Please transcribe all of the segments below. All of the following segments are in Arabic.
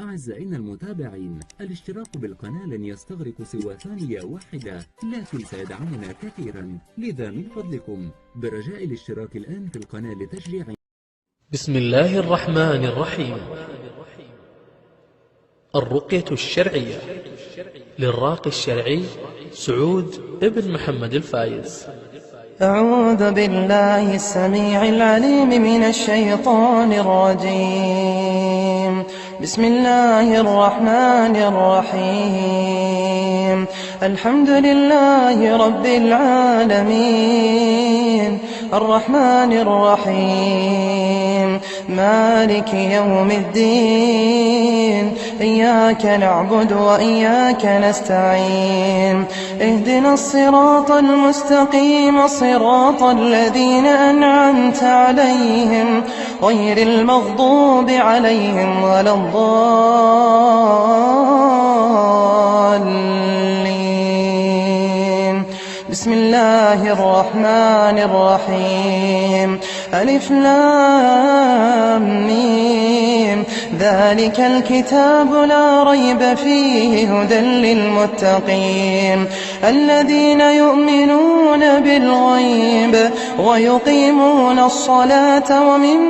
أعزائنا المتابعين، الاشتراك بالقناة لن يستغرق سوى ثانية واحدة، لكن سيدعمنا كثيرا، لذا من فضلكم برجاء الاشتراك الآن في القناة لتشجيع. بسم الله الرحمن الرحيم. الرقية الشرعية للراقي الشرعي سعود ابن محمد الفايز. أعوذ بالله السميع العليم من الشيطان الرجيم. بسم الله الرحمن الرحيم. الحمد لله رب العالمين، الرحمن الرحيم، مالك يوم الدين، إياك نعبد وإياك نستعين، اهدنا الصراط المستقيم صراط الذين أنعمت عليهم غير المغضوب عليهم ولا الضالين. بسم الله الرحمن الرحيم. ألف لام ميم، ذلك الكتاب لا ريب فيه هدى للمتقين الذين يؤمنون بالغيب ويقيمون الصلاة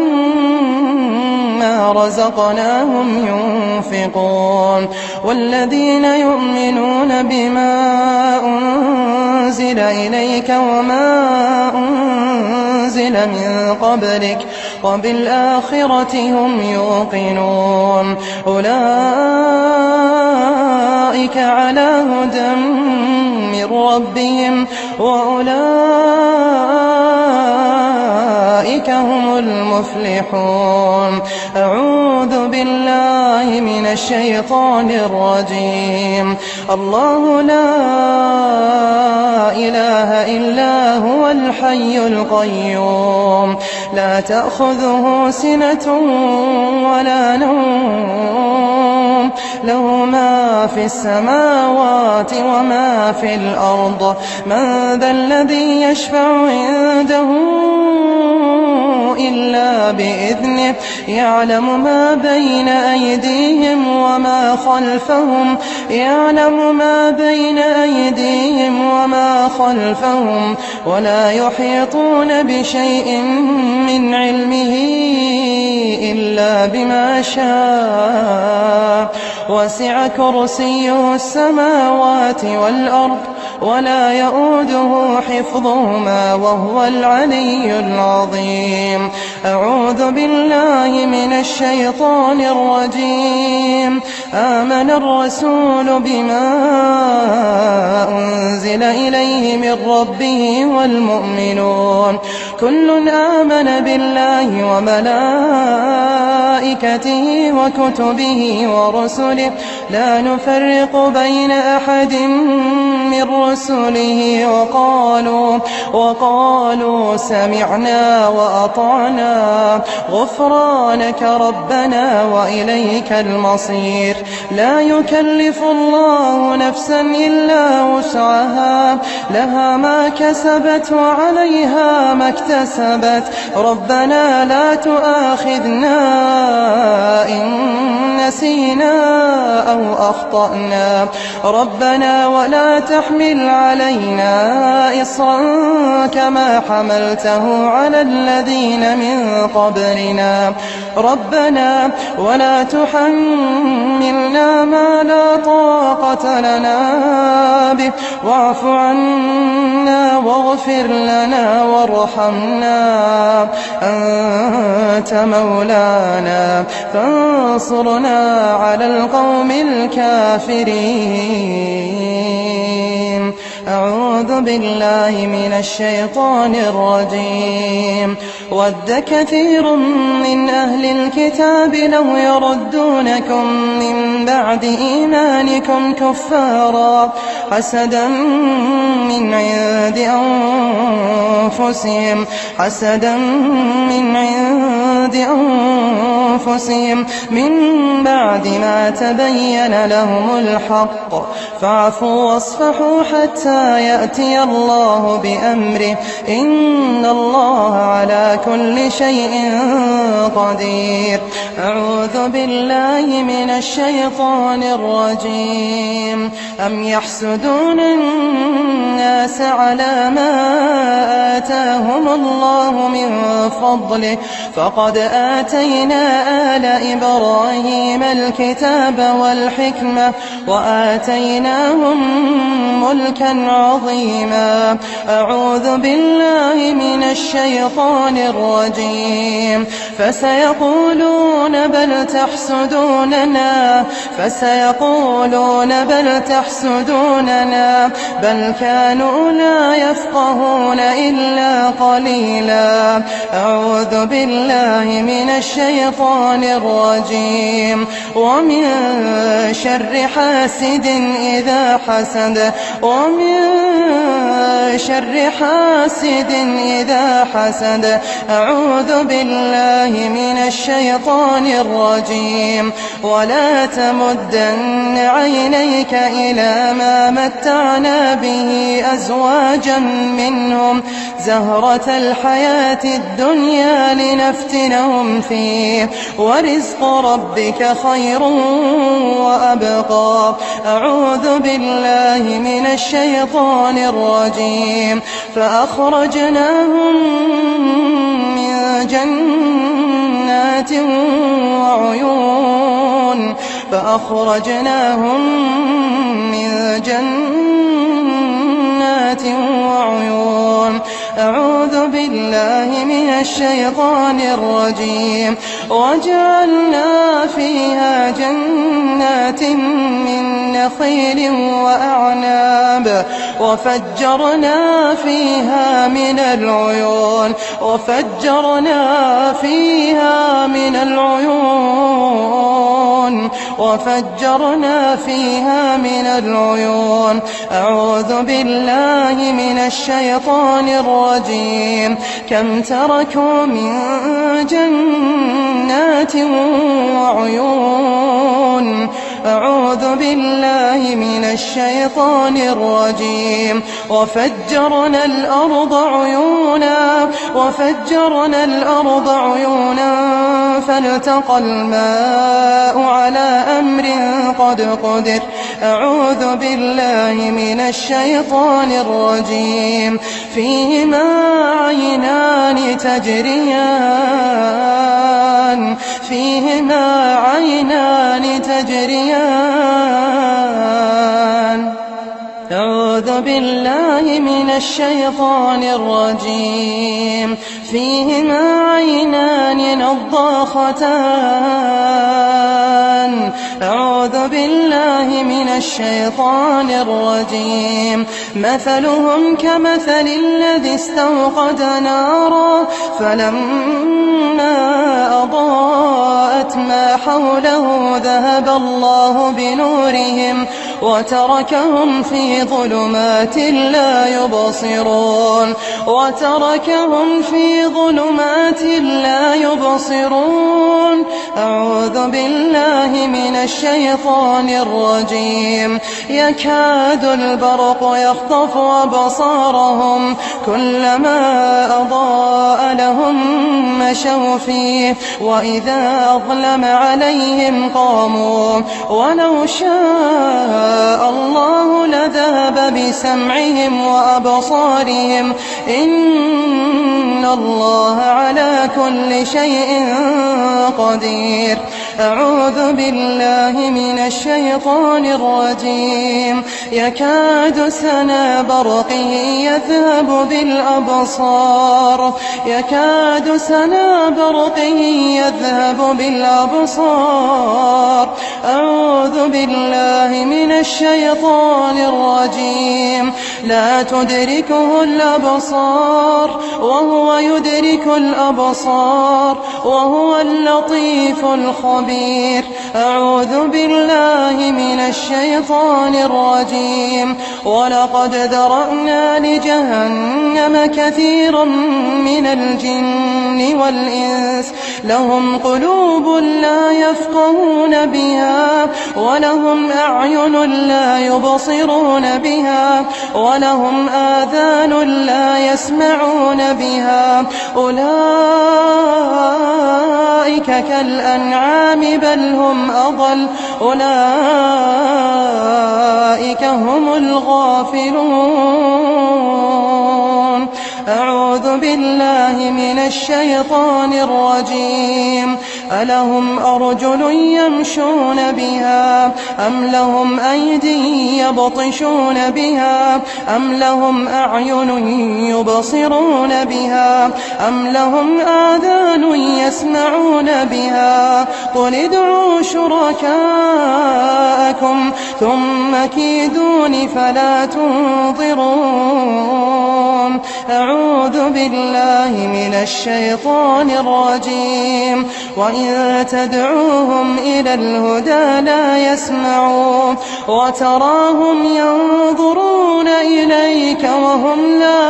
ومما رزقناهم ينفقون والذين يؤمنون بما أنزل إليك وما أنزل من قبلك وبالآخرة هم يوقنون أولئك على هدى من ربهم وأولئك هم المفلحون. أعوذ بالله من الشيطان الرجيم. الله لا إله إلا هو الحي القيوم، لا تأخذه سنة ولا نوم، له ما في السماوات وما في الأرض. من ذا الذي يشفع عنده إلا بإذنه، يعلم ما بين أيديهم وما خلفهم، يعلم ما بين أيديهم وما خلفهم، ولا يحيطون بشيء من علمه إلا بما شاء. وسع كرسيه السماوات والأرض ولا يؤوده حفظهما وهو العلي العظيم. أعوذ بالله من الشيطان الرجيم. آمن الرسول بما أنزل إليه من ربه والمؤمنون كل آمن بالله وملائكته وكتبه ورسله لا نفرق بين أحد من رسله وقالوا سمعنا وأطعنا غفرانك ربنا وإليك المصير. لا يكلف الله نفسا إلا وسعها، لها ما كسبت وعليها ما اكتسبت. ربنا لا تؤاخذنا إن نسينا أو أخطأنا، ربنا ولا تحمل علينا إصرا كما حملته على الذين من قبلنا. ربنا ولا تحملنا ما لا طاقة لنا به، واعف عنا واغفر لنا وارحمنا، أنت مولانا فانصرنا على القوم الكافرين. أعوذ بالله من الشيطان الرجيم. ود كثير من أهل الكتاب لو يردونكم من بعد إيمانكم كفارا حسدا من عند أنفسهم أنفسهم من بعد ما تبين لهم الحق فاعفوا واصفحوا حتى يأتي الله بأمره إن الله على كل شيء قدير. أعوذ بالله من الشيطان الرجيم. أم يحسدون الناس على ما آتاهم الله من فضله فقد آتينا آل إبراهيم الكتاب والحكمة وآتيناهم ملكا عظيما. أعوذ بالله من الشيطان الرجيم. فسيقولون بل تحسدوننا بل كانوا لا يفقهون إلا قليلا. أعوذ بالله من الشيطان الرجيم. ومن شر حاسد إذا حسد أعوذ بالله من الشيطان الرجيم. ولا تمدن عينيك إلى ما متعنا به أزواجا منهم زهرة الحياة الدنيا لنفتنهم فيه ورزق ربك خير وأبقى. أعوذ بالله من الشيطان الرجيم. فأخرجناهم من جنات وعيون. أعوذ بالله من الشيطان الرجيم. وجعلنا فيها جنات من نخيل وأعناب وفجرنا فيها من العيون. أعوذ بالله من الشيطان الرجيم. كم تركوا من جنات وعيون. أعوذ بالله من الشيطان الرجيم. وفجرنا الأرض عيونا فالتقى الماء على أمر قد قدر. أعوذ بالله من الشيطان الرجيم. فيهما عينان تجريان. أعوذ بالله من الشيطان الرجيم. فيهما عينان نضاختان. أعوذ بالله من الشيطان الرجيم. مثلهم كمثل الذي استوقد نارا فلما أضاءت ما حوله ذهب الله بنورهم وتركهم في ظلمات لا يبصرون. أعوذ بالله من الشيطان الرجيم. يكاد البرق يخطف أبصارهم كلما أضاء لهم مشوا فيه وإذا أظلم عليهم قاموا. ولو شاء الله لذهب بسمعهم وأبصارهم إن الله على كل شيء قدير. أعوذ بالله من الشيطان الرجيم. يكاد سنا برقه يذهب بالأبصار. أعوذ بالله من الشيطان الرجيم. لا تدركه الأبصار وهو يدرك الأبصار وهو اللطيف الخبير. أعوذ بالله من الشيطان الرجيم. ولقد ذرأنا لجهنم كثيرا من الجن والإنس لهم قلوب لا يفقهون بها ولهم أعين لا يبصرون بها ولهم آذان لا يسمعون بها أولئك كالأنعام بل هم أضل أولئك هم الغافلون. أعوذ بالله من الشيطان الرجيم. ألهم أرجل يمشون بها أم لهم أيدي يبطشون بها أم لهم أعين يبصرون بها أم لهم آذان يسمعون بها قل ادعوا شركاءكم ثم كيدون فلا تنظرون. أعوذ بالله من الشيطان الرجيم. وإن تدعوهم إلى الهدى لا يسمعون وتراهم ينظرون إليك وهم لا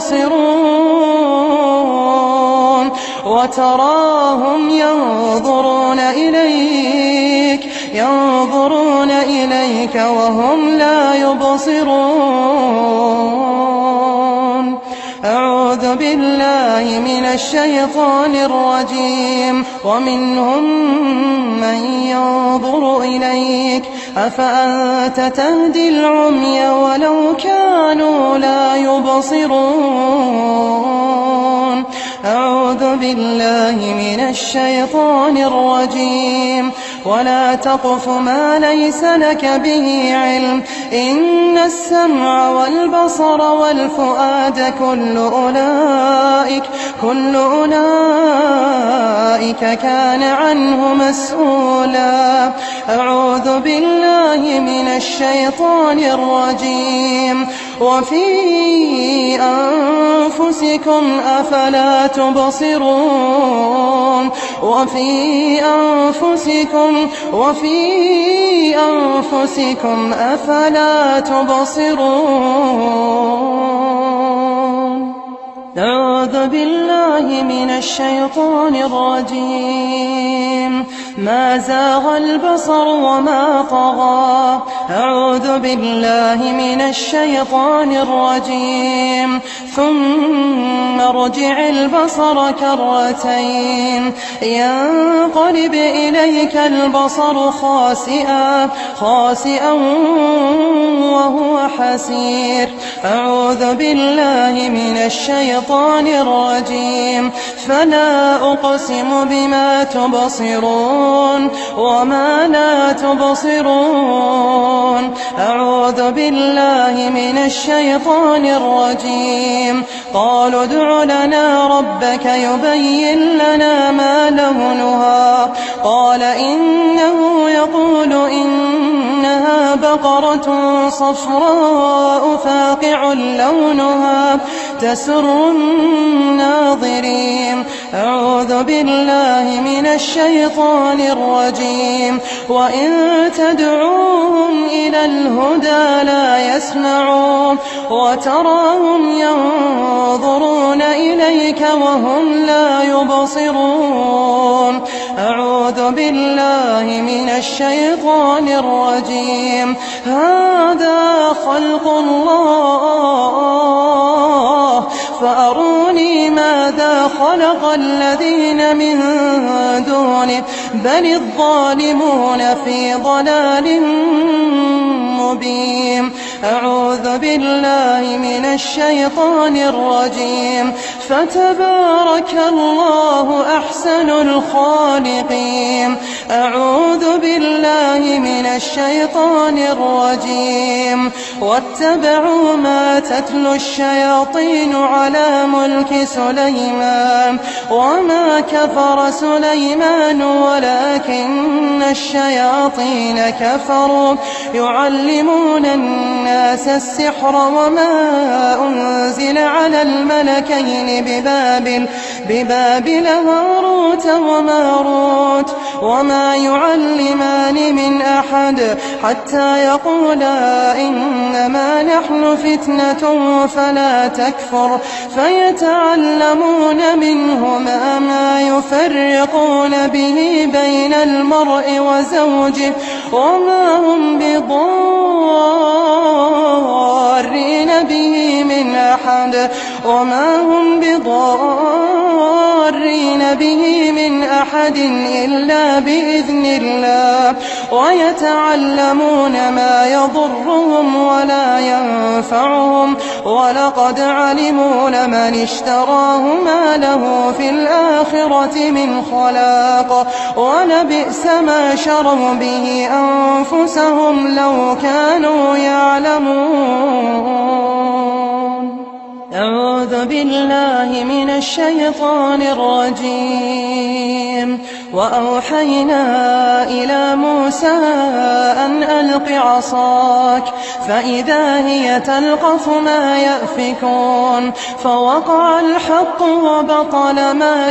يبصرون وتراهم ينظرون إليك وهم لا يبصرون. أعوذ بالله من الشيطان الرجيم. ومنهم من ينظر إليك أفأنت تهدي العمي ولو كانوا لا يبصرون. أعوذ بالله من الشيطان الرجيم. ولا تقف ما ليس لك به علم إن السمع والبصر والفؤاد كل أولئك كان عنه مسؤولا. أعوذ بالله من الشيطان الرجيم. وفي أنفسكم أفلا تبصرون وفي أنفسكم أفلا تبصرون. أعوذ بالله من الشيطان الرجيم. ما زاغ البصر وما طغى. أعوذ بالله من الشيطان الرجيم. ثم ارجع البصر كرتين ينقلب إليك البصر خاسئا وهو حسير. أعوذ بالله من الشيطان الرجيم. فلا أقسم بما تبصرون وما لا تبصرون. أعوذ بالله من الشيطان الرجيم. قالوا ادع لنا ربك يبين لنا ما لونها قال إنه يقول إنها بقرة صفراء فاقع لونها تسر الناظرين. أعوذ بالله من الشيطان الرجيم. وإن تدعوهم إلى الهدى لا يسمعون وتراهم ينظرون إليك وهم لا يبصرون. أعوذ بالله من الشيطان الرجيم. هذا خلق الله فأروني ماذا خلق الذين من دونه بل الظالمون في ضلال مبين. أعوذ بالله من الشيطان الرجيم. فتبارك الله أحسن الخالقين. أعوذ بالله من الشيطان الرجيم. واتبعوا ما تتلو الشياطين على ملك سليمان وما كفر سليمان ولكن الشياطين كفروا يعلمون الناس السحر وما أنزل على الملكين ببابل هاروت وماروت وما يعلمان من أحد حتى يقولا إنما نحن فتنة فلا تكفر فيتعلمون منهما ما يفرقون به بين المرء وزوجه وما هم بضارين به من أحد إلا بإذن الله ويتعلمون ما يضرهم ولا ينفعهم ولقد علموا لمن اشتراه ما له في الآخرة من خلاق ولبئس ما شروا به أنفسهم لو كانوا يعلمون. أعوذ بالله من الشيطان الرجيم. وأوحينا إلى موسى أن ألق عصاك فإذا هي تلقف ما يأفكون فوقع الحق وبطل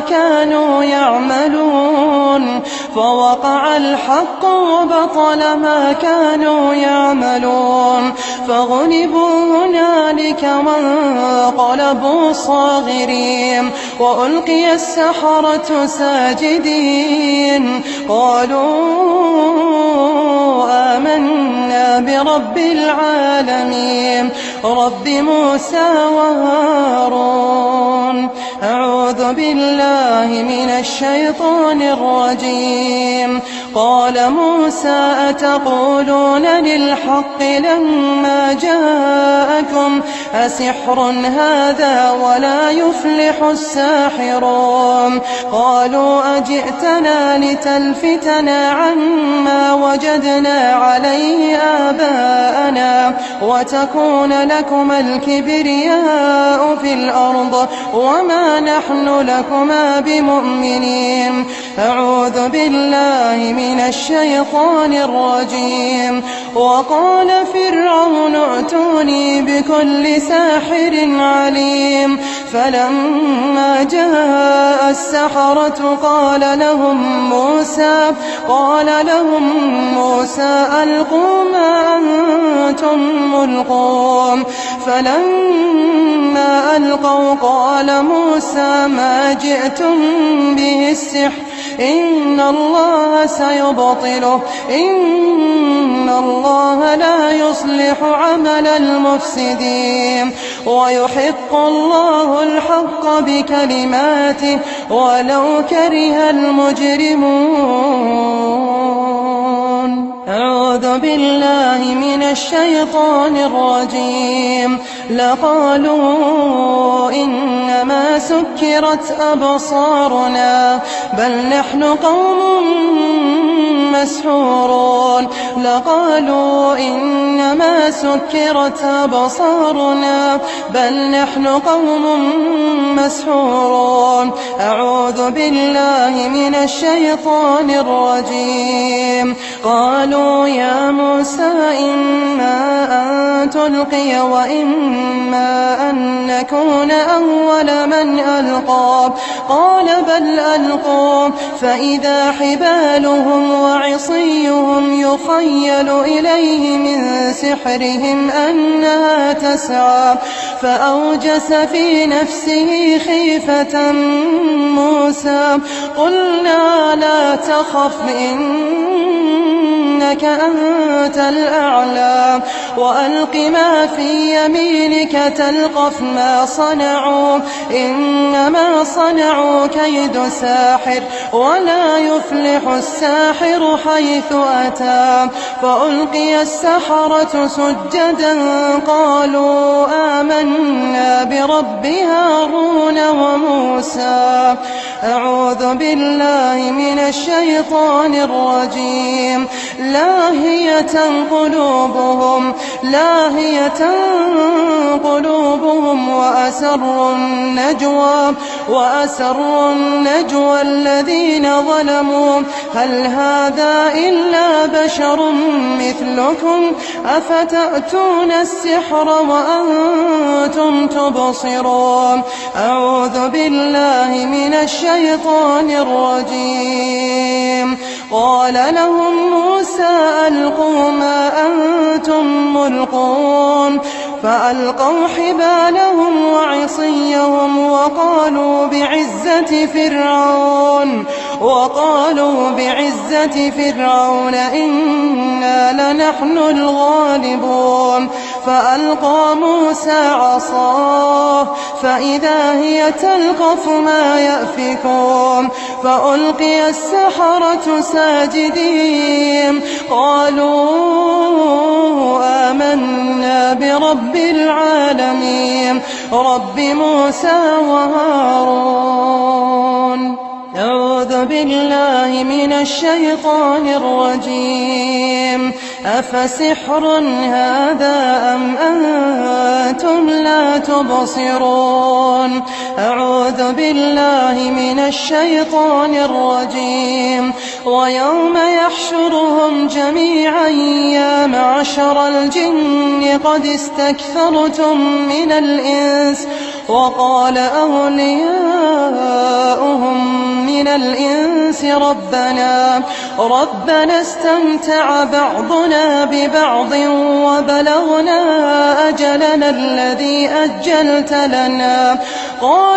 ما كانوا يعملون فغلبوا هنالك وانقلبوا صاغرين وألقي السحرة ساجدين قالوا آمنا برب العالمين رب موسى وهارون. أعوذ بالله من الشيطان الرجيم. قال موسى أتقولون للحق لما جاءكم أسحر هذا ولا يفلح الساحرون قالوا أجئتنا لتلفتنا عما وجدنا عليه آباءنا وتكون لكما الكبرياء في الأرض وما نحن لكما بمؤمنين. أعوذ بالله من الشيطان الرجيم. وقال فرعون ائتوني بكل ساحر عليم فلما جاء السحرة قال لهم موسى ألقوا ما أنتم ملقون فلما ألقوا قال موسى ما جئتم به السحر إن الله سيبطله إن الله لا يصلح عمل المفسدين ويحق الله الحق بكلماته ولو كره المجرمون. أعوذ بالله من الشيطان الرجيم. لقالوا إنما سكرت أبصارنا بل نحن قوم مسحورون. لقالوا إنما سكرت أبصارنا بل نحن قوم مسحورون. أعوذ بالله من الشيطان الرجيم. قالوا يا موسى إما أن تلقي وإما أن نكون أول من ألقى قال بل ألقوا فإذا حبالهم وعصيهم يخيل إليه من سحرهم أنها تسعى فأوجس في نفسه خيفة موسى قلنا لا تخف إنك أنت الأعلى وألق ما في يمينك تلقف ما صنعوا إنما صنعوا كيد ساحر ولا يفلح الساحر حيث أتى فألقي السحرة سجدا قالوا آمنا برب هارون وموسى أعوذ بالله من الشيطان الرجيم لاهية قلوبهم وأسروا النجوى الذين ظلموا هل هذا إلا بشر مثلكم أفتأتون السحر وأنتم تبصرون أعوذ بالله من الشيطان الرجيم قال لهم موسى ألقوا ما أنتم ملقون فألقوا حبالهم وعصيهم وقالوا بعزة فرعون إنا لنحن الغالبون فألقى موسى عصاه فإذا هي تلقف ما يأفكون فألقي السحرة ساجدين قالوا آمنا برب العالمين رب موسى وهارون أعوذ بالله من الشيطان الرجيم أفسحر هذا أم أنتم لا تبصرون أعوذ بالله من الشيطان الرجيم ويوم يحشرهم جميعا يا معشر الجن قد استكثرتم من الإنس وقال أولياؤهم من الإنس ربنا استمتع بعضنا ببعض وبلغنا أجلنا الذي أجلت لنا قال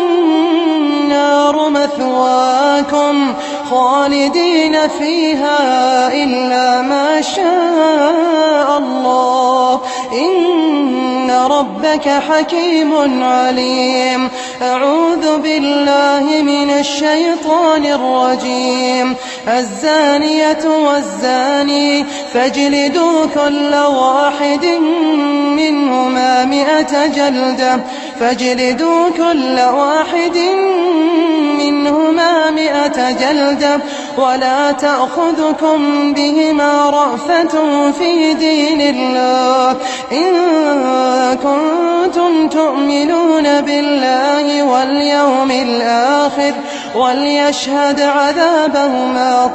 النار مثواكم خالدين فيها إلا ما شاء الله إن ربك حكيم عليم أعوذ بالله من الشيطان الرجيم الزانية والزاني فاجلدوا كل واحد منهما 100 جلدة ولا تأخذكم بهما رأفة في دين الله إن كنتم تؤمنون بالله واليوم الآخر وليشهد عذابهما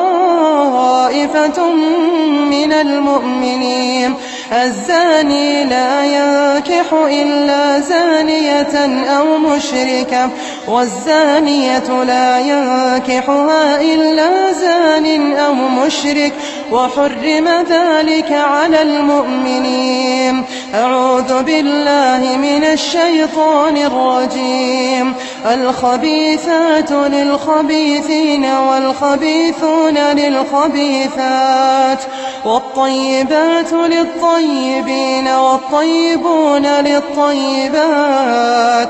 طائفة من المؤمنين الزاني لا ينكح إلا زانية أو مشركة والزانية لا ينكحها إلا زان أو مشرك وحرم ذلك على المؤمنين أعوذ بالله من الشيطان الرجيم الخبيثات للخبيثين والخبيثون للخبيثات والطيبات للطيبين والطيبون للطيبات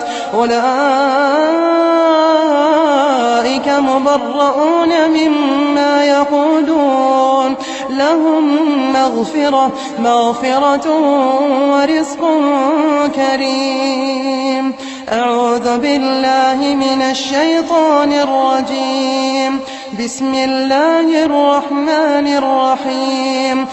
أولئك مبرؤون مما يقولون لهم مغفرة ورزق كريم أعوذ بالله من الشيطان الرجيم بسم الله الرحمن الرحيم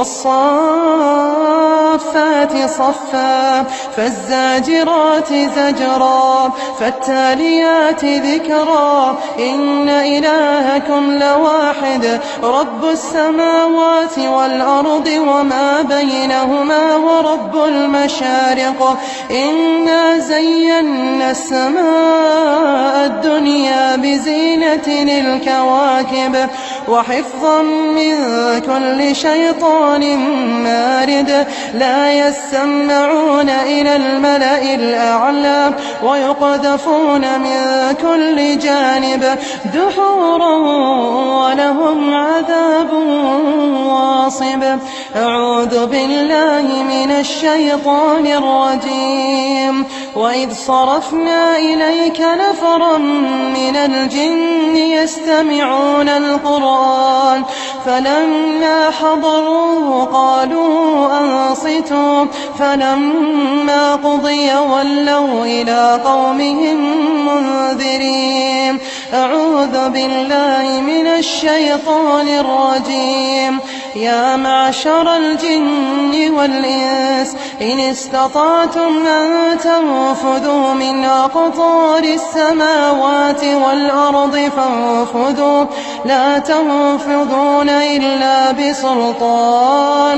والصافات صفا فالزاجرات زجرا فالتاليات ذكرا إن إلهكم لواحد رب السماوات والأرض وما بينهما ورب المشارق إنا زينا السماء الدنيا بزينة الكواكب وحفظا من كل شيطان مارد لا يسمعون إلى الملأ الأعلى ويقذفون من كل جانب دحورا ولهم عذاب واصب الراغب. أعوذ بالله من الشيطان الرجيم. وإذ صرفنا إليك نفرا من الجن يستمعون القرآن فلما حضروه قالوا أنصتوا فلما قضي ولوا إلى قومهم منذرين. أعوذ بالله من الشيطان الرجيم. يا معشر الجن والإنس إن استطعتم أن تنفذوا من أقطار السماوات والأرض فانفذوا لا تنفذون إلا بسلطان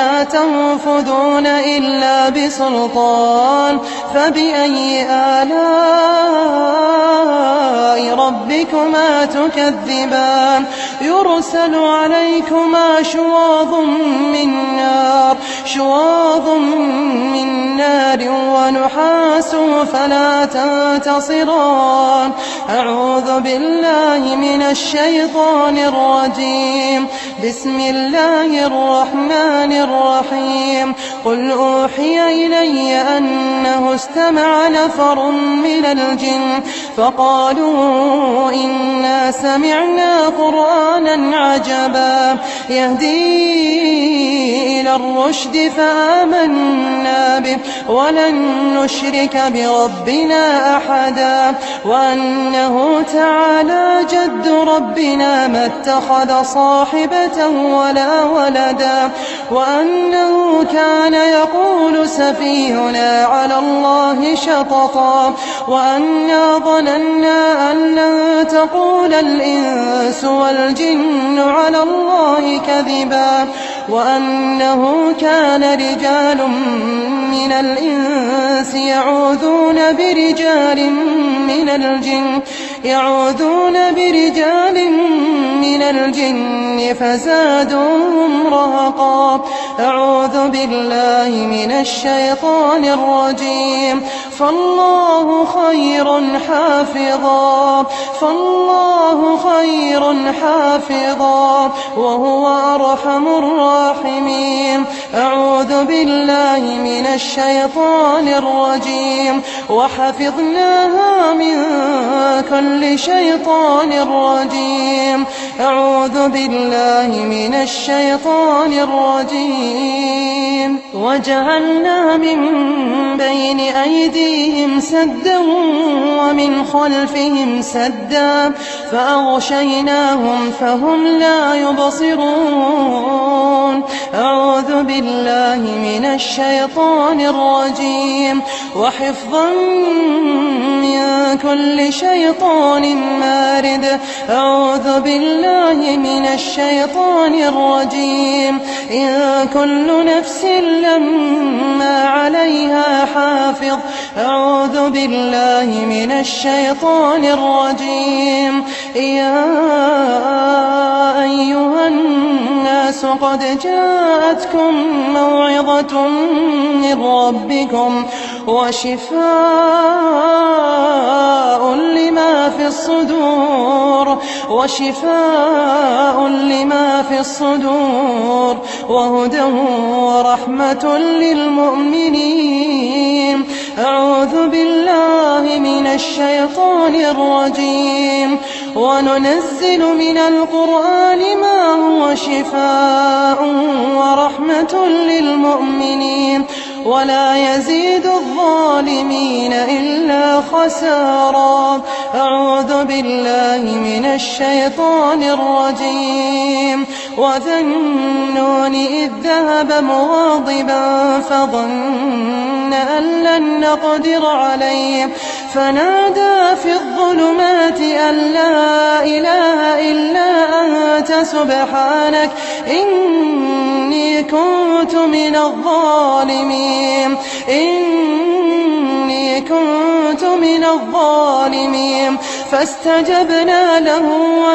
فبأي آلاء ربكما تكذبان يرسل عليكما شواظ من نار ونحاس فلا تنتصران. أعوذ بالله من الشيطان الرجيم. بسم الله الرحمن الرحيم. قل أوحي إلي أنه استمع نفر من الجن فقالوا إنا سمعنا قرآنا عجبا يهدي إلى الرشد فآمنا به ولن نشرك بربنا أحدا وأنه تعالى جد ربنا ما اتخذ صاحبة ولا ولدا وأنه كان يقول سفيهنا على الله شططا وأنا ظننا أن لن تقول الإنس والجن على الله كذبا وأنه كان رجال من الإنس يعوذون برجال من الجن فزادوهم رهقا. أعوذ بالله من الشيطان الرجيم. فالله خير حافظا وهو أرحم الراحمين. أعوذ بالله من الشيطان الرجيم. وحفظناها من كل شيطان رجيم. أعوذ بالله من الشيطان الرجيم. وجعلنا من بين أيديهم سدا ومن خلفهم سدا فأغشيناهم فهم لا يبصرون. أعوذ بالله من الشيطان الرجيم. وحفظا من كل شيطان مارد. أعوذ بالله من الشيطان الرجيم. إن كل نفس لما عليها حافظ. أعوذ بالله من الشيطان الرجيم. يا أيها الناس قد جاءتكم موعظة من ربكم وشفاء لما في الصدور وهدى ورحمة للمؤمنين. أعوذ بالله من الشيطان الرجيم. وننزل من القرآن ما هو شفاء ورحمة للمؤمنين ولا يزيد الظالمين إلا خسارا. أعوذ بالله من الشيطان الرجيم. وذا النون إذ ذهب مغاضبا فظن أن لن نقدر عليه فنادى في الظلمات أن لا إله إلا أنت سبحانك إني كنت من الظالمين. فاستجبنا له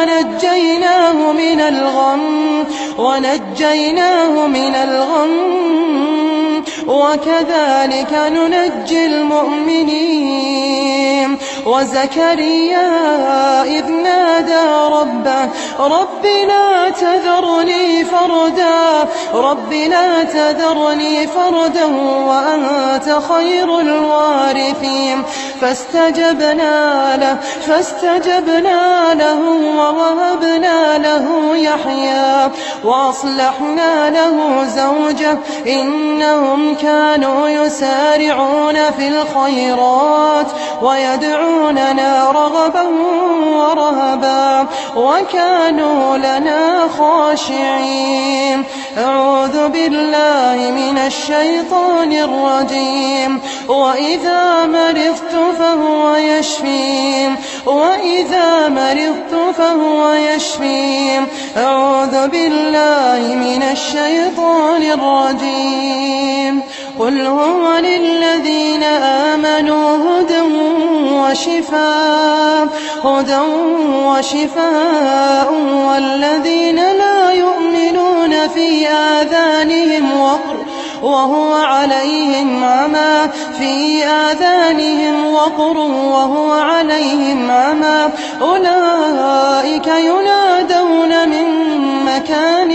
ونجيناه من الغم وكذلك ننجي المؤمنين. وزكريا إذ نادى ربه رب لا تذرني فردا رب لا تذرني فردا وأنت خير الوارثين فاستجبنا له ووهبنا له يحيى وأصلحنا له زوجه إنهم كانوا يسارعون في الخيرات ويدعوننا رغبا ورهبا وكانوا لنا خاشعين. أعوذ بالله من الشيطان الرجيم. وإذا مرضت فهو يشفين أعوذ بالله من الشيطان الرجيم. قل هو للذين آمنوا هدى وشفاء والذين لا يؤمنون في آذانهم وقر وهو عليهم عمى أولئك ينادون من مكان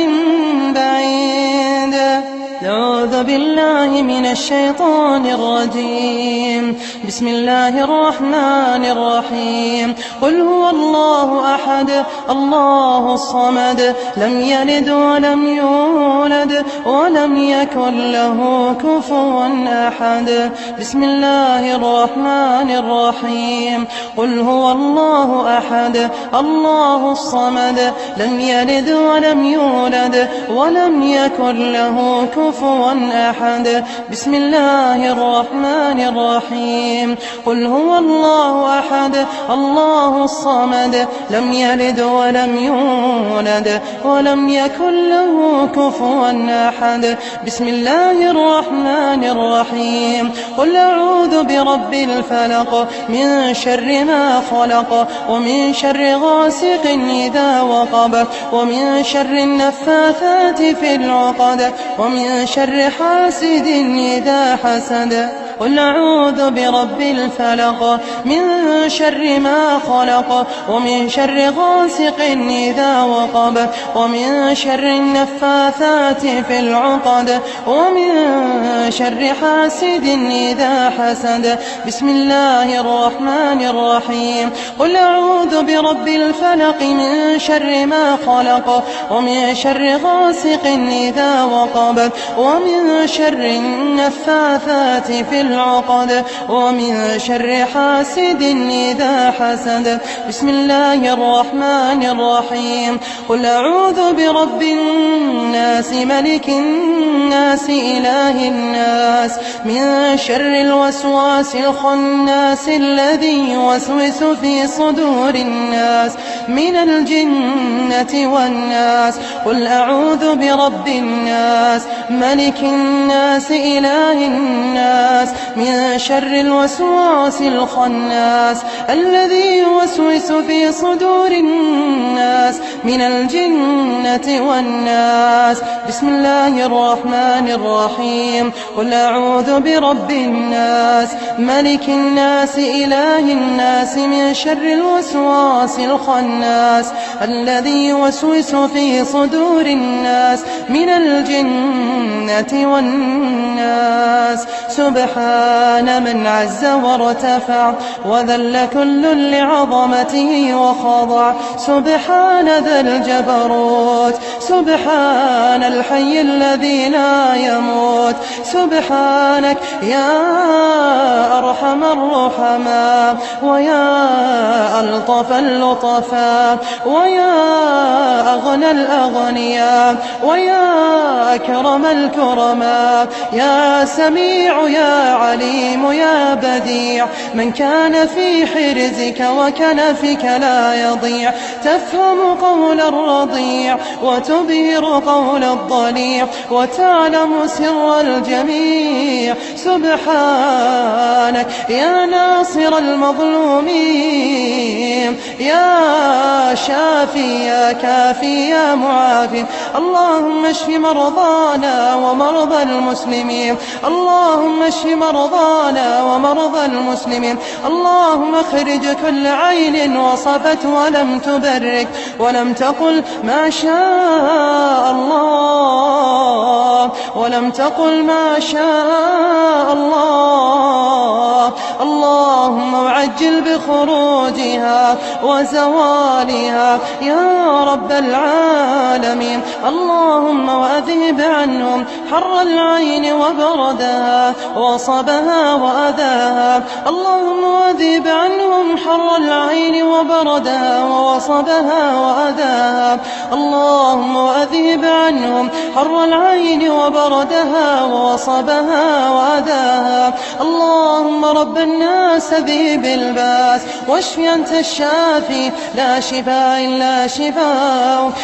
بعيد. أعوذ بالله من الشيطان الرجيم. بسم الله الرحمن الرحيم. قل هو الله أحد الله الصمد لم يلد ولم يولد ولم يكن له كفوا أحد. بسم الله الرحمن الرحيم. قل هو الله أحد الله الصمد لم يلد ولم يولد ولم يكن له كفوا أحد. بسم الله الرحمن الرحيم. قل هو الله أحد الله الصمد لم يلد ولم يولد ولم يكن له كفوا أحد. بسم الله الرحمن الرحيم. قل أعوذ برب الفلق من شر ما خلق ومن شر غاسق إذا وقب ومن شر النفاثات في العقد ومن شر حاسد إذا حسد. قل أعوذ برب الفلق من شر ما خلق ومن شر غاسق إذا وقب ومن شر النفاثات في العقد ومن شر حاسد إذا حسد. بسم الله الرحمن الرحيم. قل أعوذ برب الفلق من شر ما خلق ومن شر غاسق إذا وقب ومن شر النفاثات في العقد ومن شر حاسد إذا حسد. بسم الله الرحمن الرحيم. قل أعوذ برب الناس ملك الناس إله الناس من شر الوسواس الخناس الذي يوسوس في صدور الناس من الجنة والناس. قل أعوذ برب الناس ملك الناس إله الناس من شر الوسواس الخناس الذي يوسوس في صدور الناس من الجنة والناس. بسم الله الرحمن الرحيم. قل أعوذ برب الناس ملك الناس إله الناس من شر الوسواس الخناس الذي يوسوس في صدور الناس من الجنة والناس. سبحان من عز وارتفع وذل كل لعظمته وخضع. سبحان ذا الجبروت سبحان الحي الذي لا يموت. سبحانك يا أرحم الرحماء ويا ألطف اللطفاء ويا أغنى الأغنياء ويا أكرم الكرماء. يا سميع يا عليم يا بديع من كان في حرزك وكنفك لا يضيع. تفهم قول الرضيع وتبهر قول الضليع وتعلم سر الجميع. سبحانك يا ناصر المظلومين يا شافي يا كافي يا معافي. اللهم اشف مرضانا مرضانا ومرضى المسلمين، اللهم اشف مرضانا ومرضى المسلمين، اللهم اخرج كل عين وصفت ولم تبرك ولم تقل ما شاء الله، ولم تقل ما شاء الله، اللهم عجل بخروجها وزوالها يا رب العالمين، اللهم وأذهب عنهم حر العين وبردها وصبها وأذاها، اللهم وأذهب عنهم حر العين وبردها وصبها وأذاها، اللهم وأذهب عنهم حر العين وبردها وصبها وأذاها، اللهم رب الناس ذهب الباس واشف أنت الشافي، لا شفاء إلا شفاء،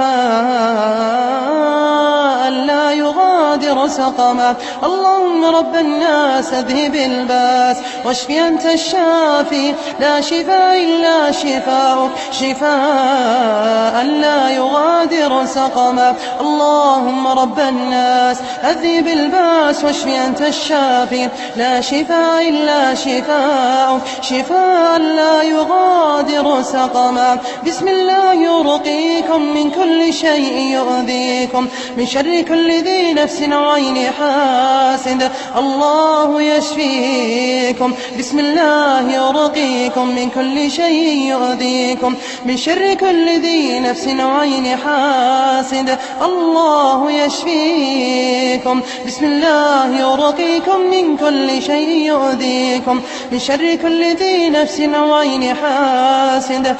شفاء لا يغادر سقما، اللهم رب الناس اذهب الباس واشف أنت الشافي، لا شفاء إلا شفاء، شفاء لا يغادر سقما، اللهم رب الناس اذهب الباس واشف أنت الشافي، لا شفاء إلا شفاء، شفاء لا يغادر سقما، بسم الله يرقيكم من كل شيء يؤذيكم، من شر كل ذي نفس وعين حاسد، الله يشفيكم، بسم الله يرقيكم من كل شيء يؤذيكم، من شر كل ذي نفس وعين حاسد، الله يشفيكم، بسم الله يرقيكم من كل شيء يؤذيكم، من شر كل ذي نفس وعين حاسد،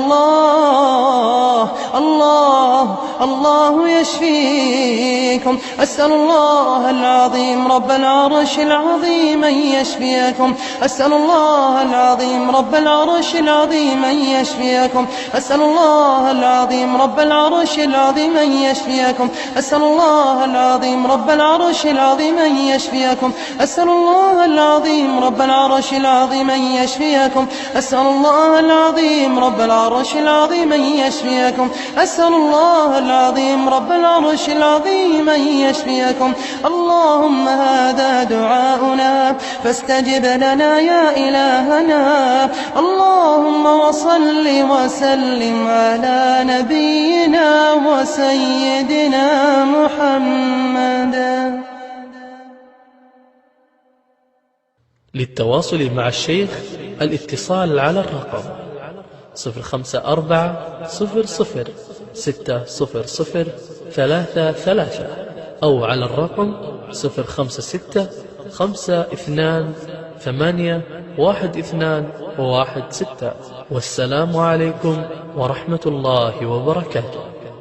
الله الله الله يشفيكم، أسأل الله العظيم رب العرش العظيم أن يشفيكم، أسأل الله العظيم رب العرش العظيم أن يشفيكم، أسأل الله العظيم رب العرش العظيم أن يشفيكم، أسأل الله العظيم رب العرش العظيم أن يشفيكم، أسأل الله العظيم رب العرش العظيم أن يشفيكم، أسأل الله العظيم رب العرش العظيم أن يشفيكم، أسأل الله العظيم رب العرش العظيم أن يشفيكم، اللهم هذا دعاؤنا فاستجب لنا يا إلهنا، اللهم وصل وسلم على نبينا وسيدنا محمد. للتواصل مع الشيخ الاتصال على الرقم 054 00 600 33 أو على الرقم 056 52 8 12 16. والسلام عليكم ورحمة الله وبركاته.